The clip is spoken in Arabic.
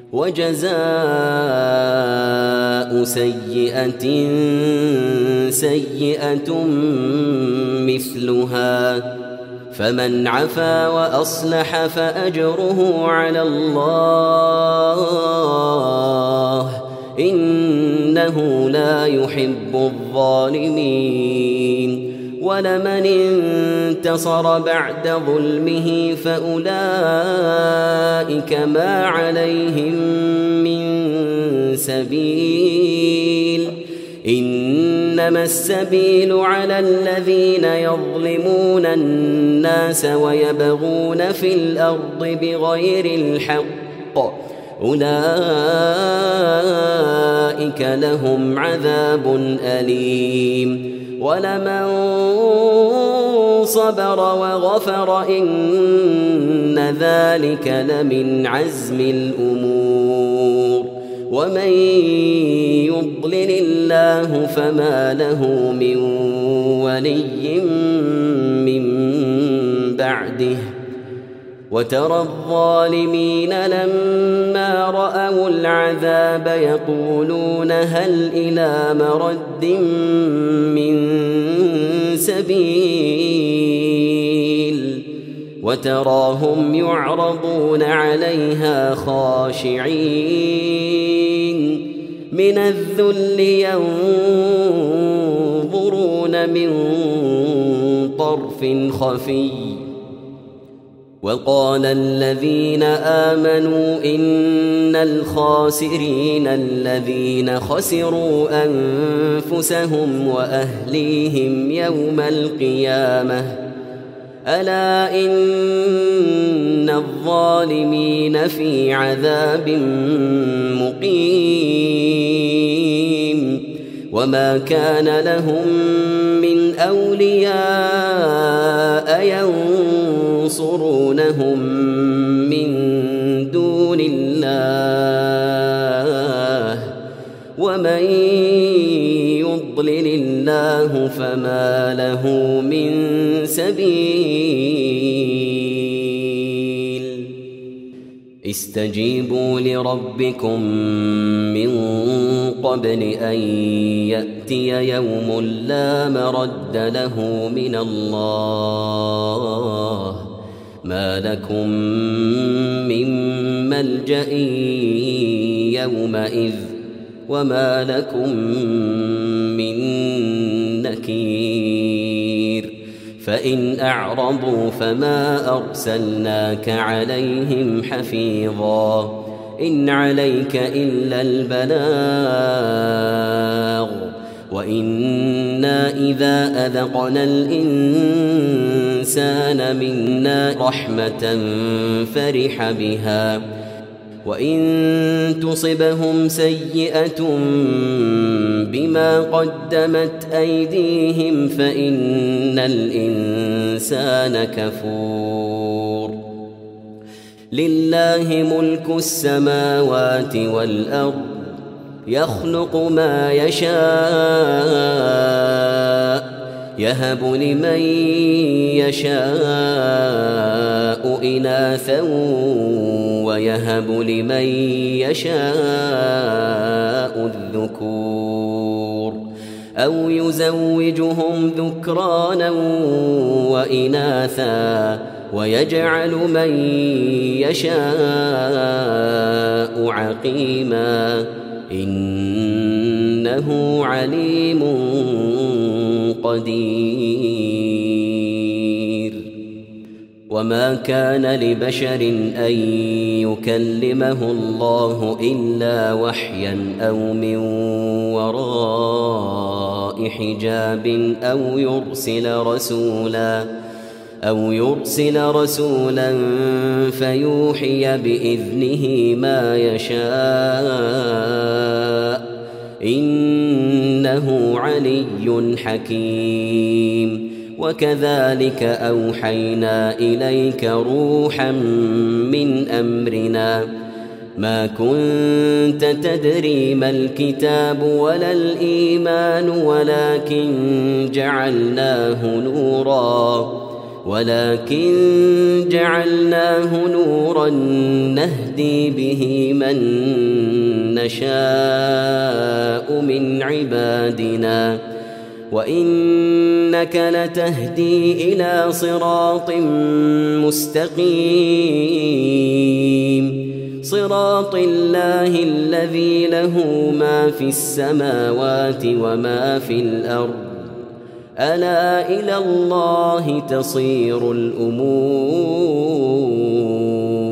وجزاء سيئة سيئة مثلها، فمن عفا وأصلح فأجره على الله، إنه لا يحب الظالمين. ولمن انتصر بعد ظلمه فأولئك ما عليهم من سبيل، إنما السبيل على الذين يظلمون الناس ويبغون في الأرض بغير الحق، أولئك لهم عذاب أليم. ولمن صبر وغفر إن ذلك لمن عزم الأمور. ومن يضلل الله فما له من ولي من بعده. وترى الظالمين لما رأوا العذاب يقولون هل إلى مرد من سبيل، وتراهم يعرضون عليها خاشعين من الذل ينظرون من طرف خفي. وقال الذين آمنوا إن الخاسرين الذين خسروا أنفسهم وأهليهم يوم القيامة ألا إن الظالمين في عذاب مقيم. وما كان لهم من أولياء ينصرونهم من دون الله، ومن يضلل الله فما له من سبيل. استجيبوا لربكم من قبل أن يأتي يوم لا مرد له من الله، ما لكم من ملجأ يومئذ وما لكم من نكير. فإن أعرضوا فما أرسلناك عليهم حفيظا، إن عليك إلا البلاغ. وإنا إذا أذقنا الإنسان منا رحمة فرح بها، وإن تصبهم سيئة بما قدمت أيديهم فإن الإنسان كفور. لله ملك السماوات والأرض يخلق ما يشاء، يهب لمن يشاء إناثا ويهب لمن يشاء الذكور، أو يزوجهم ذكرانا وإناثا ويجعل من يشاء عقيما، إنه عليم قدير. وما كان لبشر أن يكلمه الله إلا وحيا أو من وراء حجاب أو يرسل رسولا فيوحي بإذنه ما يشاء، إنه علي حكيم. وكذلك أوحينا إليك روحا من أمرنا، ما كنت تدري ما الكتاب ولا الإيمان ولكن جعلناه نورا ولكن جعلناه نورا نهدي به من نشاء من عبادنا وإنك لتهدي إلى صراط مستقيم صراط الله الذي له ما في السماوات وما في الأرض ألا إلى الله تصير الأمور